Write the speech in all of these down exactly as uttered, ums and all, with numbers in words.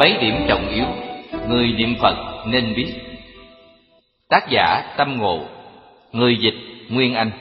Mấy điểm trọng yếu người niệm Phật nên biết. Tác giả Tâm Ngộ. Người dịch Nguyên Anh.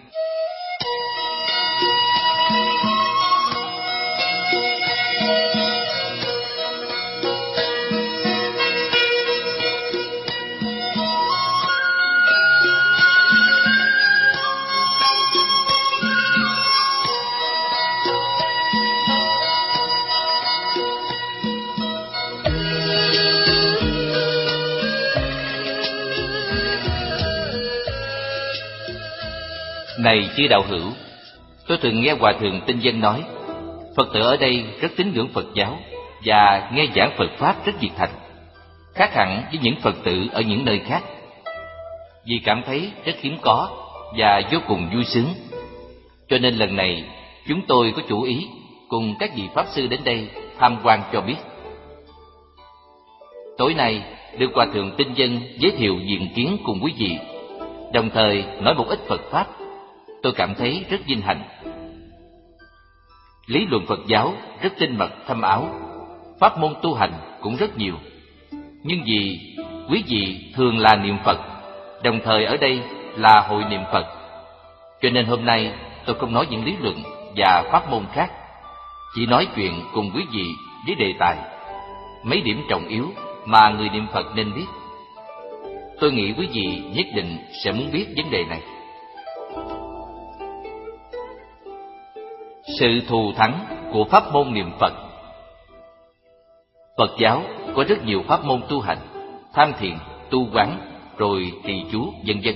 Này chư đạo hữu, tôi thường nghe Hòa Thượng Tinh Dân nói, Phật tử ở đây rất tín ngưỡng Phật giáo và nghe giảng Phật Pháp rất nhiệt thành, khác hẳn với những Phật tử ở những nơi khác. Vì cảm thấy rất hiếm có và vô cùng vui sướng, cho nên lần này chúng tôi có chủ ý cùng các vị Pháp Sư đến đây tham quan cho biết. Tối nay được Hòa Thượng Tinh Dân giới thiệu diện kiến cùng quý vị, đồng thời nói một ít Phật Pháp. Tôi cảm thấy rất vinh hạnh. Lý luận Phật giáo rất tinh mật thâm áo, pháp môn tu hành cũng rất nhiều. Nhưng vì quý vị thường là niệm Phật, đồng thời ở đây là hội niệm Phật, cho nên hôm nay tôi không nói những lý luận và pháp môn khác, chỉ nói chuyện cùng quý vị với đề tài mấy điểm trọng yếu mà người niệm Phật nên biết. Tôi nghĩ quý vị nhất định sẽ muốn biết vấn đề này. Sự thù thắng của pháp môn niệm Phật. Phật giáo có rất nhiều pháp môn tu hành, tham thiền, tu quán, rồi trì chú, vân vân.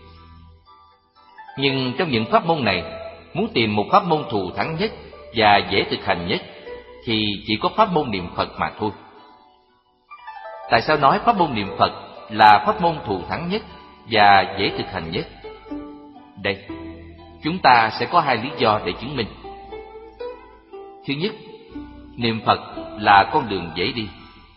Nhưng trong những pháp môn này, muốn tìm một pháp môn thù thắng nhất và dễ thực hành nhất thì chỉ có pháp môn niệm Phật mà thôi. Tại sao nói pháp môn niệm Phật là pháp môn thù thắng nhất và dễ thực hành nhất? Đây, chúng ta sẽ có hai lý do để chứng minh. Thứ nhất, niệm Phật là con đường dễ đi.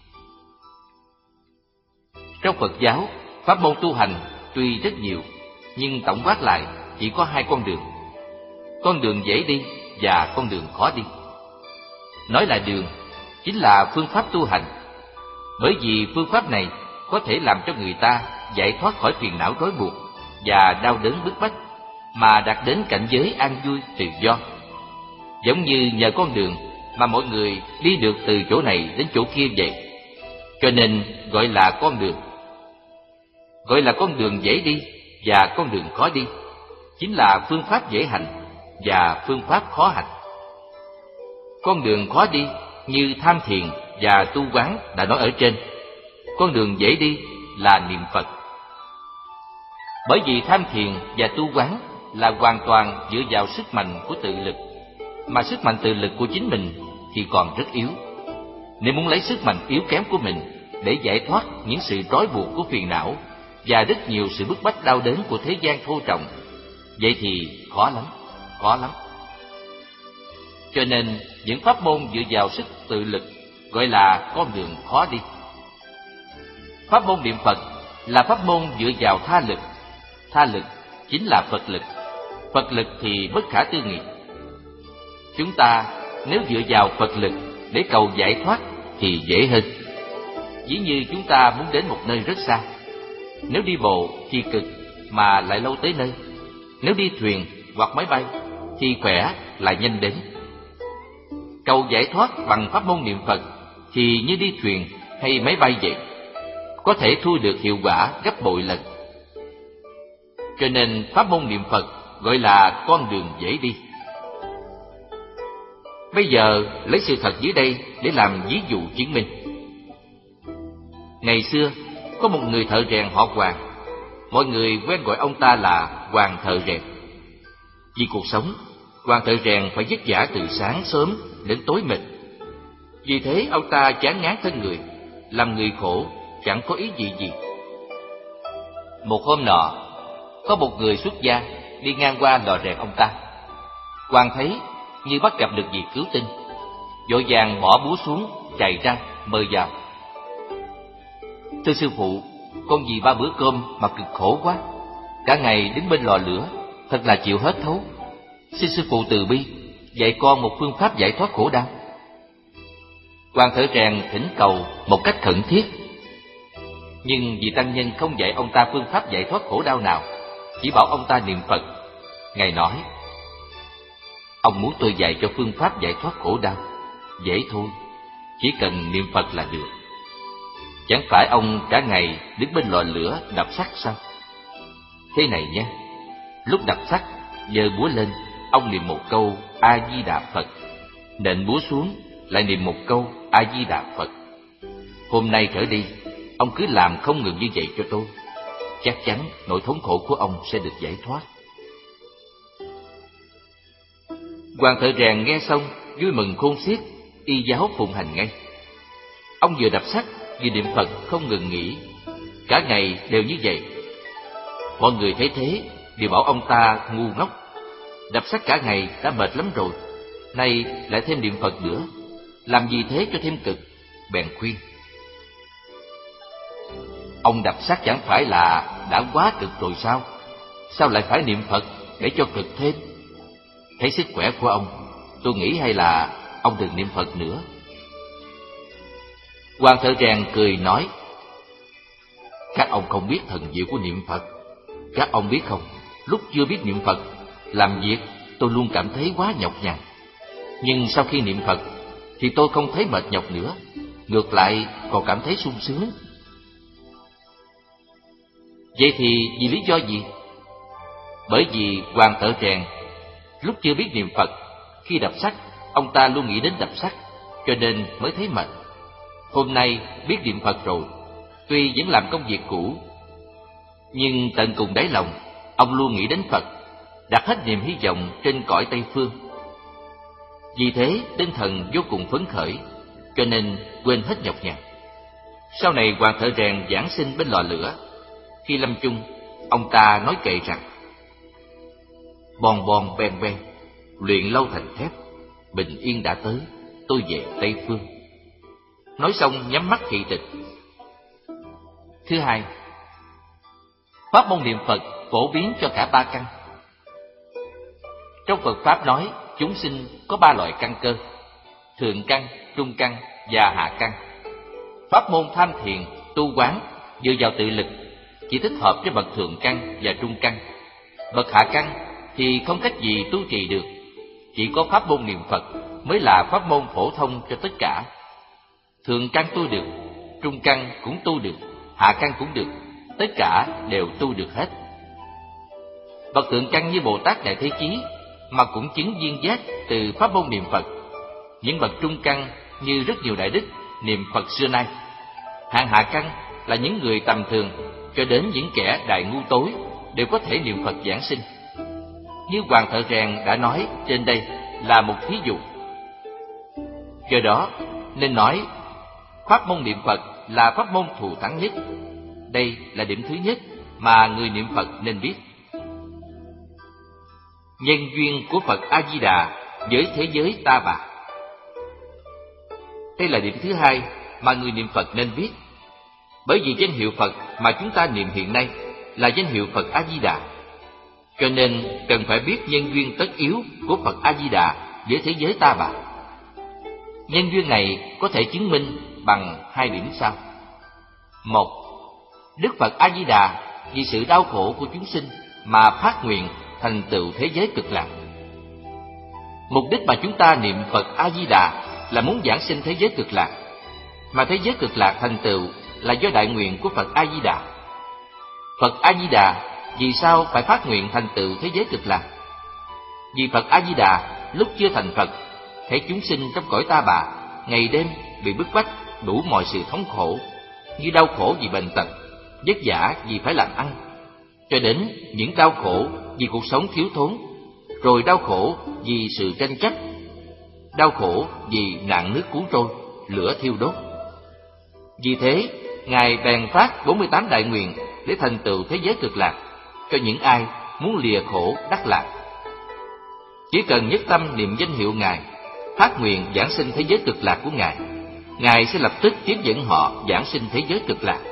Trong Phật giáo, pháp môn tu hành tuy rất nhiều, nhưng tổng quát lại chỉ có hai con đường: con đường dễ đi và con đường khó đi. Nói là đường, chính là phương pháp tu hành, bởi vì phương pháp này có thể làm cho người ta giải thoát khỏi phiền não rối buộc và đau đớn bức bách, mà đạt đến cảnh giới an vui tự do. Giống như nhờ con đường mà mọi người đi được từ chỗ này đến chỗ kia vậy, cho nên gọi là con đường. Gọi là con đường dễ đi và con đường khó đi, chính là phương pháp dễ hành và phương pháp khó hành. Con đường khó đi như tham thiền và tu quán đã nói ở trên. Con đường dễ đi là niệm Phật. Bởi vì tham thiền và tu quán là hoàn toàn dựa vào sức mạnh của tự lực, mà sức mạnh tự lực của chính mình thì còn rất yếu. Nếu muốn lấy sức mạnh yếu kém của mình để giải thoát những sự trói buộc của phiền não và rất nhiều sự bức bách đau đớn của thế gian thô trọng, vậy thì khó lắm, khó lắm. Cho nên những pháp môn dựa vào sức tự lực gọi là con đường khó đi. Pháp môn niệm Phật là pháp môn dựa vào tha lực. Tha lực chính là Phật lực. Phật lực thì bất khả tư nghị. Chúng ta nếu dựa vào Phật lực để cầu giải thoát thì dễ hơn. Ví như chúng ta muốn đến một nơi rất xa, nếu đi bộ thì cực mà lại lâu tới nơi, nếu đi thuyền hoặc máy bay thì khỏe lại nhanh đến. Cầu giải thoát bằng pháp môn niệm Phật thì như đi thuyền hay máy bay vậy, có thể thu được hiệu quả gấp bội lần. Cho nên pháp môn niệm Phật gọi là con đường dễ đi. Bây giờ lấy sự thật dưới đây để làm ví dụ chứng minh. Ngày xưa có một người thợ rèn họ Hoàng, mọi người quen gọi ông ta là Hoàng thợ rèn. Vì cuộc sống, Hoàng thợ rèn phải vất vả từ sáng sớm đến tối mịt. Vì thế ông ta chán ngán thân người, làm người khổ, chẳng có ý gì gì. Một hôm nọ, có một người xuất gia đi ngang qua lò rèn ông ta. Hoàng thấy như bắt gặp được việc cứu tinh, vội vàng bỏ búa xuống, chạy ra mời vào. Thưa sư phụ, con vì ba bữa cơm mà cực khổ quá, cả ngày đứng bên lò lửa, thật là chịu hết thấu. Xin sư phụ từ bi dạy con một phương pháp giải thoát khổ đau. Hoàng thợ rèn thỉnh cầu một cách khẩn thiết, nhưng vị tăng nhân không dạy ông ta phương pháp giải thoát khổ đau nào, chỉ bảo ông ta niệm Phật. Ngài nói: ông muốn tôi dạy cho phương pháp giải thoát khổ đau? Dễ thôi, chỉ cần niệm Phật là được. Chẳng phải ông cả ngày đứng bên lò lửa đập sắt sao? Thế này nhé, lúc đập sắt, giơ búa lên, ông niệm một câu A Di Đà Phật, nện búa xuống lại niệm một câu A Di Đà Phật. Hôm nay trở đi, ông cứ làm không ngừng như vậy cho tôi. Chắc chắn nỗi thống khổ của ông sẽ được giải thoát. Hoàng thợ rèn nghe xong vui mừng khôn xiết, y giáo phụng hành ngay. Ông vừa đập sắt vừa niệm Phật không ngừng nghỉ, cả ngày đều như vậy. Mọi người thấy thế đều bảo ông ta ngu ngốc, đập sắt cả ngày đã mệt lắm rồi, nay lại thêm niệm Phật nữa, làm gì thế cho thêm cực. Bèn khuyên: ông đập sắt chẳng phải là đã quá cực rồi sao? Sao lại phải niệm Phật để cho cực thêm? Thấy sức khỏe của ông, tôi nghĩ hay là ông đừng niệm Phật nữa. Hoàng thợ rèn cười nói: các ông không biết thần diệu của niệm Phật. Các ông biết không, lúc chưa biết niệm Phật, làm việc tôi luôn cảm thấy quá nhọc nhằn. Nhưng sau khi niệm Phật thì tôi không thấy mệt nhọc nữa, ngược lại còn cảm thấy sung sướng. Vậy thì vì lý do gì? Bởi vì hoàng thợ rèn lúc chưa biết niệm Phật, khi đập sắt ông ta luôn nghĩ đến đập sắt, cho nên mới thấy mệt. Hôm nay biết niệm Phật rồi, tuy vẫn làm công việc cũ, nhưng tận cùng đáy lòng ông luôn nghĩ đến Phật, đặt hết niềm hy vọng trên cõi Tây Phương. Vì thế tinh thần vô cùng phấn khởi, cho nên quên hết nhọc nhằn. Sau này hoàng thợ rèn giảng sinh bên lò lửa. Khi lâm chung, ông ta nói kệ rằng: bon bon ven ven, luyện lâu thành thép, bình yên đã tới, tôi về Tây Phương. Nói xong nhắm mắt thị tịch. Thứ hai, pháp môn niệm Phật phổ biến cho cả ba căn. Trong Phật pháp nói chúng sinh có ba loại căn cơ: thượng căn, trung căn và hạ căn. Pháp môn tham thiền, tu quán dựa vào tự lực chỉ thích hợp với bậc thượng căn và trung căn. Bậc hạ căn thì không cách gì tu trì được. Chỉ có pháp môn niệm Phật mới là pháp môn phổ thông cho tất cả. Thượng căn tu được, trung căn cũng tu được, hạ căn cũng được, tất cả đều tu được hết. Bậc thượng căn như Bồ Tát Đại Thế Chí mà cũng chứng viên giác từ pháp môn niệm Phật. Những bậc trung căn như rất nhiều đại đức niệm Phật xưa nay. Hạng hạ căn là những người tầm thường cho đến những kẻ đại ngu tối đều có thể niệm Phật giảng sinh. Như hoàng thợ rèn đã nói trên đây là một thí dụ. Do đó nên nói pháp môn niệm Phật là pháp môn thù thắng nhất. Đây là điểm thứ nhất mà người niệm Phật nên biết. Nhân duyên của Phật A Di Đà với thế giới ta bà. Đây là điểm thứ hai mà người niệm Phật nên biết. Bởi vì danh hiệu Phật mà chúng ta niệm hiện nay là danh hiệu Phật A Di Đà, cho nên cần phải biết nhân duyên tất yếu của Phật A Di Đà với thế giới ta bà. Nhân duyên này có thể chứng minh bằng hai điểm sau. Một, Đức Phật A Di Đà vì sự đau khổ của chúng sinh mà phát nguyện thành tựu thế giới cực lạc. Mục đích mà chúng ta niệm Phật A Di Đà là muốn giảng sinh thế giới cực lạc, mà thế giới cực lạc thành tựu là do đại nguyện của Phật A Di Đà. Phật A Di Đà vì sao phải phát nguyện thành tựu thế giới cực lạc? Vì Phật A Di Đà lúc chưa thành Phật, thấy chúng sinh trong cõi ta bà ngày đêm bị bức bách đủ mọi sự thống khổ, như đau khổ vì bệnh tật, vất vả vì phải làm ăn, cho đến những đau khổ vì cuộc sống thiếu thốn, rồi đau khổ vì sự tranh chấp, đau khổ vì nạn nước cuốn trôi, lửa thiêu đốt. Vì thế, Ngài bèn phát bốn mươi tám đại nguyện để thành tựu thế giới cực lạc cho những ai muốn lìa khổ đắc lạc. Chỉ cần nhất tâm niệm danh hiệu Ngài, phát nguyện giảng sinh thế giới cực lạc của Ngài, Ngài sẽ lập tức tiếp dẫn họ giảng sinh thế giới cực lạc.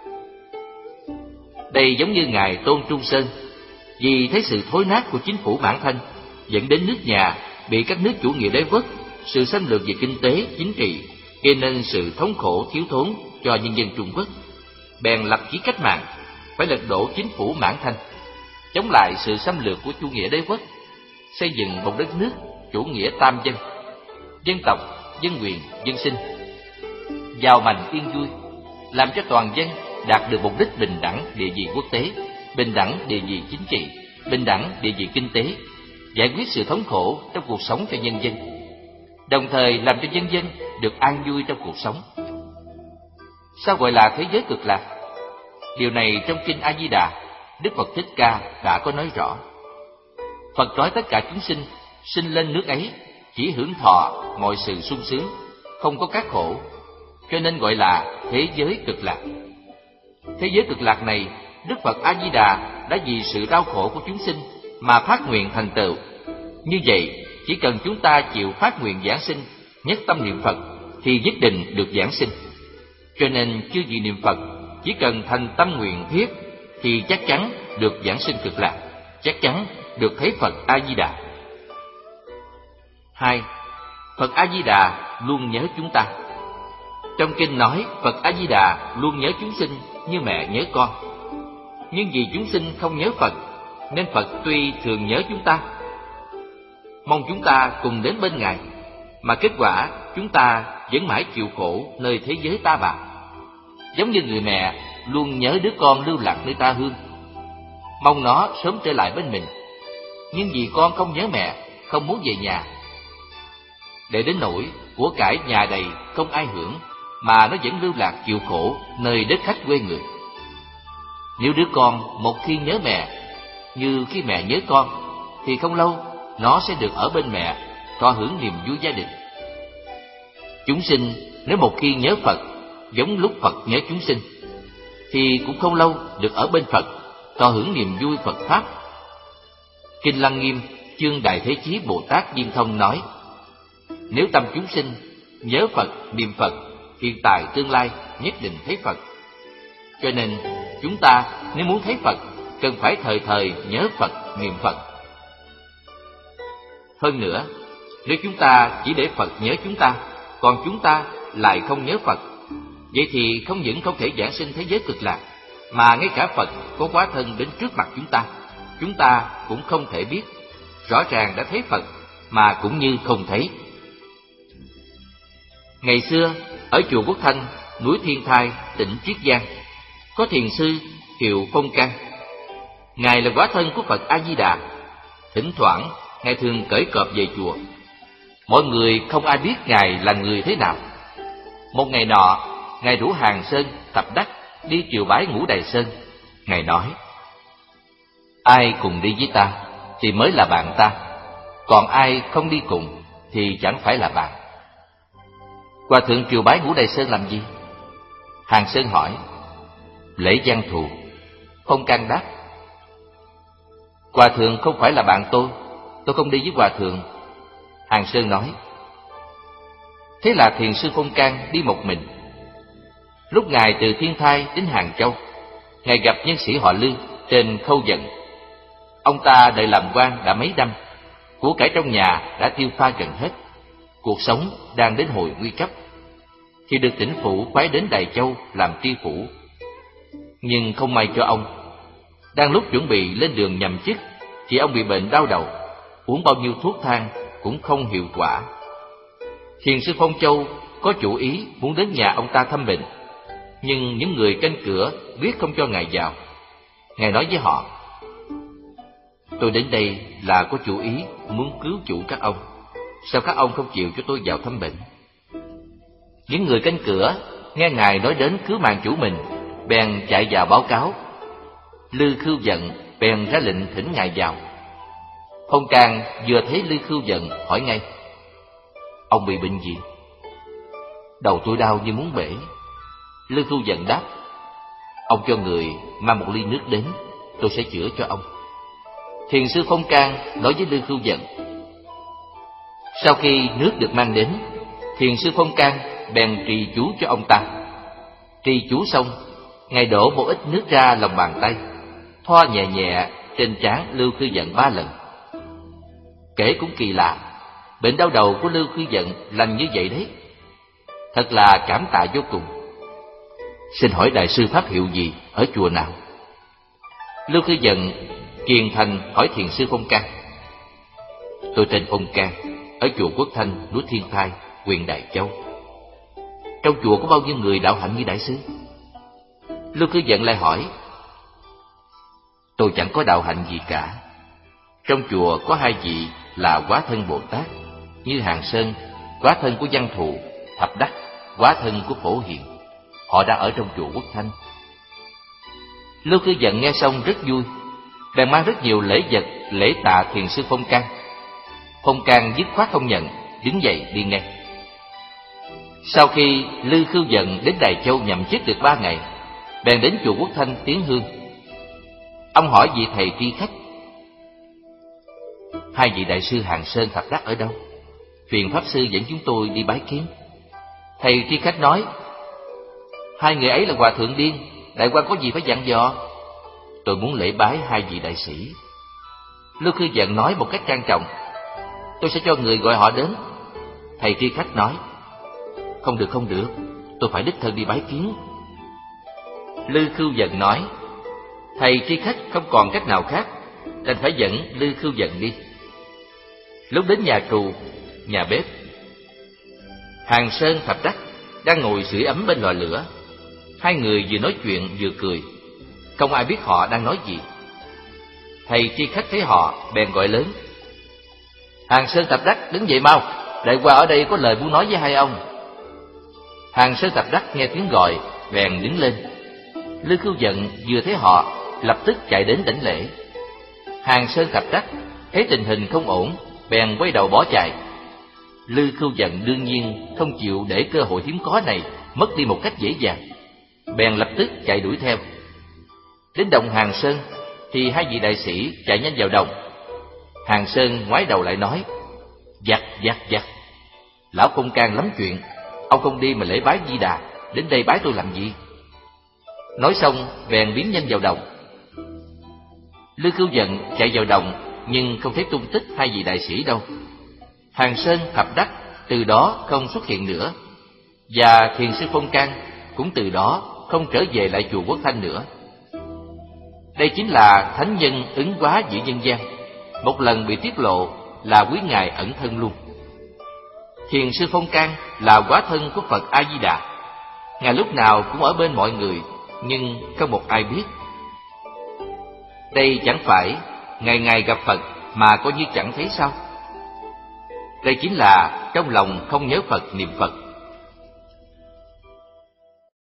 Đây giống như Ngài Tôn Trung Sơn, vì thấy sự thối nát của chính phủ bản thân dẫn đến nước nhà bị các nước chủ nghĩa đế quốc, sự xâm lược về kinh tế, chính trị, gây nên sự thống khổ thiếu thốn cho nhân dân Trung Quốc, bèn lập chí cách mạng, phải lật đổ chính phủ Mãn Thanh, chống lại sự xâm lược của chủ nghĩa đế quốc, xây dựng một đất nước chủ nghĩa tam dân, dân tộc, dân quyền, dân sinh, giàu mạnh yên vui, làm cho toàn dân đạt được mục đích bình đẳng địa vị quốc tế, bình đẳng địa vị chính trị, bình đẳng địa vị kinh tế, giải quyết sự thống khổ trong cuộc sống cho nhân dân, đồng thời làm cho nhân dân được an vui trong cuộc sống. Sao gọi là thế giới cực lạc? Điều này trong kinh A Di Đà, Đức Phật Thích Ca đã có nói rõ. Phật nói tất cả chúng sinh sinh lên nước ấy chỉ hưởng thọ mọi sự sung sướng, không có các khổ, cho nên gọi là thế giới cực lạc. Thế giới cực lạc này, Đức Phật A Di Đà đã vì sự đau khổ của chúng sinh mà phát nguyện thành tựu. Như vậy, chỉ cần chúng ta chịu phát nguyện giảng sinh, nhất tâm niệm Phật thì nhất định được giảng sinh. Cho nên chư vị niệm Phật chỉ cần thành tâm nguyện thiết thì chắc chắn được giảng sinh cực lạc, chắc chắn được thấy Phật A Di Đà. Hai, Phật A Di Đà luôn nhớ chúng ta. Trong kinh nói Phật A Di Đà luôn nhớ chúng sinh như mẹ nhớ con. Nhưng vì chúng sinh không nhớ Phật, nên Phật tuy thường nhớ chúng ta, mong chúng ta cùng đến bên Ngài, mà kết quả chúng ta vẫn mãi chịu khổ nơi thế giới ta bà. Giống như người mẹ luôn nhớ đứa con lưu lạc nơi ta hương, mong nó sớm trở lại bên mình. Nhưng vì con không nhớ mẹ, không muốn về nhà, để đến nỗi của cải nhà đầy không ai hưởng, mà nó vẫn lưu lạc chịu khổ nơi đất khách quê người. Nếu đứa con một khi nhớ mẹ như khi mẹ nhớ con, thì không lâu nó sẽ được ở bên mẹ, thọ hưởng niềm vui gia đình. Chúng sinh nếu một khi nhớ Phật giống lúc Phật nhớ chúng sinh, thì cũng không lâu được ở bên Phật, thọ hưởng niềm vui Phật Pháp. Kinh Lăng Nghiêm chương Đại Thế Chí Bồ Tát Diêm Thông nói: nếu tâm chúng sinh nhớ Phật, niệm Phật, hiện tại tương lai nhất định thấy Phật. Cho nên chúng ta nếu muốn thấy Phật, cần phải thời thời nhớ Phật, niệm Phật. Hơn nữa, nếu chúng ta chỉ để Phật nhớ chúng ta, còn chúng ta lại không nhớ Phật, vậy thì không những không thể giảng sinh thế giới cực lạc, mà ngay cả Phật có hóa thân đến trước mặt chúng ta, chúng ta cũng không thể biết. Rõ ràng đã thấy Phật mà cũng như không thấy. Ngày xưa ở chùa Quốc Thanh, núi Thiên Thai, tỉnh Triết Giang, có thiền sư hiệu Phong Căn. Ngài là hóa thân của Phật A Di Đà. Thỉnh thoảng Ngài thường cởi cọp về chùa. Mọi người không ai biết Ngài là người thế nào. Một ngày nọ, Ngài rủ Hàng Sơn, Thập Đắc đi triều bái Ngũ Đài Sơn. Ngài nói: ai cùng đi với ta thì mới là bạn ta, còn ai không đi cùng thì chẳng phải là bạn. Hòa thượng triều bái Ngũ Đài Sơn làm gì? Hàng Sơn hỏi. Lễ văn thù. Phong Căn đáp: Hòa thượng không phải là bạn tôi, tôi không đi với Hòa thượng. Hàng Sơn nói. Thế là thiền sư Phong Căn đi một mình. Lúc Ngài từ Thiên Thai đến Hàng Châu, Ngài gặp nhân sĩ họ Lư trên Khâu Dận. Ông ta đợi làm quan đã mấy năm, của cải trong nhà đã tiêu pha gần hết, cuộc sống đang đến hồi nguy cấp, thì được tỉnh phủ phái đến Đài Châu làm tri phủ. Nhưng không may cho ông, đang lúc chuẩn bị lên đường nhậm chức thì ông bị bệnh đau đầu, uống bao nhiêu thuốc thang cũng không hiệu quả. Thiền sư Phong Châu có chủ ý muốn đến nhà ông ta thăm bệnh, nhưng những người canh cửa biết không cho Ngài vào. Ngài nói với họ: tôi đến đây là có chủ ý muốn cứu chủ các ông, sao các ông không chịu cho tôi vào thăm bệnh? Những người canh cửa nghe Ngài nói đến cứu mạng chủ mình, bèn chạy vào báo cáo. Lư Khưu Dận bèn ra lệnh thỉnh Ngài vào. Phong Căn vừa thấy Lư Khưu Dận hỏi ngay: ông bị bệnh gì? Đầu tôi đau như muốn bể. Lư Khưu Dận đáp: ông cho người mang một ly nước đến, tôi sẽ chữa cho ông. Thiền sư Phong Căn nói với Lư Khưu Dận. Sau khi nước được mang đến, thiền sư Phong Căn bèn trì chú cho ông ta. Trì chú xong, Ngài đổ một ít nước ra lòng bàn tay, thoa nhẹ nhẹ trên trán Lưu Khưu Dận ba lần. Kể cũng kỳ lạ, bệnh đau đầu của Lưu Khưu Dận lành như vậy đấy. Thật là cảm tạ vô cùng. Xin hỏi đại sư pháp hiệu gì, ở chùa nào? Lưu Khư Dận kiền thành hỏi thiền sư Phong Can. Tôi tên Phong Can, ở chùa Quốc Thanh, núi Thiên Thai, huyện Đại Châu. Trong chùa có bao nhiêu người đạo hạnh như đại sư? Lưu Khư Dận lại hỏi. Tôi chẳng có đạo hạnh gì cả. Trong chùa có hai vị là Hóa Thân Bồ Tát, như Hàng Sơn, Hóa Thân của Văn Thù, Thập Đắc, Hóa Thân của Phổ Hiền. Họ đã ở trong chùa Quốc Thanh. Lưu Khư Dận nghe xong rất vui, bèn mang rất nhiều lễ vật lễ tạ thiền sư Phong Can. Phong Can dứt khoát không nhận, đứng dậy đi ngay. Sau khi Lưu Khư Dận đến Đài Châu nhậm chức được ba ngày, bèn đến chùa Quốc Thanh tiến hương. Ông hỏi vị thầy tri khách: hai vị đại sư Hàng Sơn, Thập Đắc ở đâu? Truyền pháp sư dẫn chúng tôi đi bái kiến. Thầy tri khách nói: hai người ấy là hòa thượng điên, đại quan có gì phải dặn dò? Tôi muốn lễ bái hai vị đại sĩ. Lưu Khư Dận nói một cách trang trọng: tôi sẽ cho người gọi họ đến. Thầy tri khách nói: không được, không được, tôi phải đích thân đi bái kiến. Lưu Khư Dận nói: thầy tri khách không còn cách nào khác, đành phải dẫn Lưu Khư Dận đi. Lúc đến nhà trù, nhà bếp, Hàng Sơn, Thập Đắc đang ngồi sưởi ấm bên lò lửa. Hai người vừa nói chuyện vừa cười, không ai biết họ đang nói gì. Thầy tri khách thấy họ bèn gọi lớn: Hàng Sơn, Thập Đắc, đứng dậy mau, đại qua ở đây có lời muốn nói với hai ông. Hàng Sơn, Thập Đắc nghe tiếng gọi bèn đứng lên. Lưu Khư Dận vừa thấy họ lập tức chạy đến đảnh lễ. Hàng Sơn, Thập Đắc thấy tình hình không ổn bèn quay đầu bỏ chạy. Lưu Khư Dận đương nhiên không chịu để cơ hội hiếm có này mất đi một cách dễ dàng, bèn lập tức chạy đuổi theo. Đến đồng Hàng Sơn thì hai vị đại sĩ chạy nhanh vào đồng. Hàng Sơn ngoái đầu lại nói: giặc giặc giặc, lão Phong Can lắm chuyện, ông không đi mà lễ bái Di Đà, đến đây bái tôi làm gì? Nói xong bèn biến nhanh vào đồng. Lưu Khư Dận chạy vào đồng nhưng không thấy tung tích hai vị đại sĩ đâu. Hàng Sơn, Thập Đắc từ đó không xuất hiện nữa, và thiền sư Phong Can cũng từ đó không trở về lại chùa Quốc Thanh nữa. Đây chính là thánh nhân ứng hóa giữa nhân gian, một lần bị tiết lộ là quý ngài ẩn thân luôn. Thiền sư Phong Can là hóa thân của Phật A Di Đà, ngài lúc nào cũng ở bên mọi người nhưng không một ai biết. Đây chẳng phải ngày ngày gặp Phật mà coi như chẳng thấy sao? Đây chính là trong lòng không nhớ Phật niệm Phật.